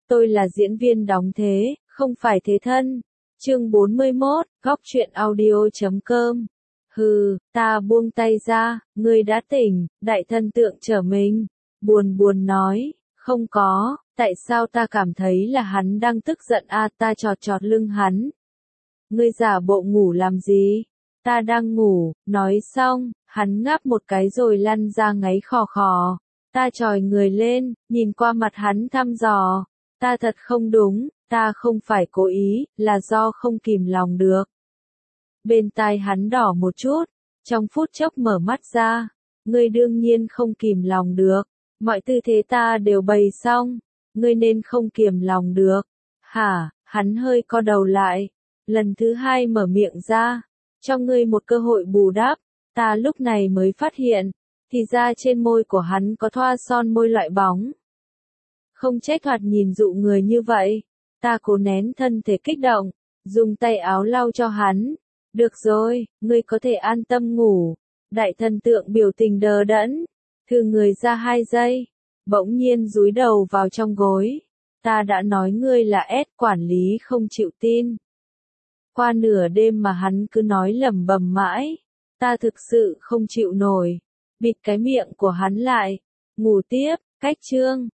Tôi là diễn viên đóng thế, không phải thế thân. Chương 41, góc truyện audio.com. Hừ, ta buông tay ra, ngươi đã tỉnh, đại thân tượng trở mình. Buồn buồn nói, không có, tại sao ta cảm thấy là hắn đang tức giận ta chọt chọt lưng hắn. Ngươi giả bộ ngủ làm gì? Ta đang ngủ, nói xong, hắn ngáp một cái rồi lăn ra ngáy khò khò. Ta chòi người lên, nhìn qua mặt hắn thăm dò. Ta thật không đúng, ta không phải cố ý, là do không kìm lòng được. Bên tai hắn đỏ một chút, trong phút chốc mở mắt ra. Ngươi đương nhiên không kìm lòng được, mọi tư thế ta đều bày xong, ngươi nên không kìm lòng được. Hả, hắn hơi co đầu lại, lần thứ hai mở miệng ra, cho ngươi một cơ hội bù đắp. Ta lúc này mới phát hiện, thì ra trên môi của hắn có thoa son môi loại bóng. Không trách thoạt nhìn dụ người như vậy. Ta cố nén thân thể kích động, dùng tay áo lau cho hắn. Được rồi, ngươi có thể an tâm ngủ. Đại thần tượng biểu tình đờ đẫn, thừ người ra 2 giây, bỗng nhiên dúi đầu vào trong gối. Ta đã nói ngươi là quản lý không chịu tin. Qua nửa đêm mà hắn cứ nói lẩm bẩm mãi, ta thực sự không chịu nổi. Bịt cái miệng của hắn lại, ngủ tiếp, cách chương.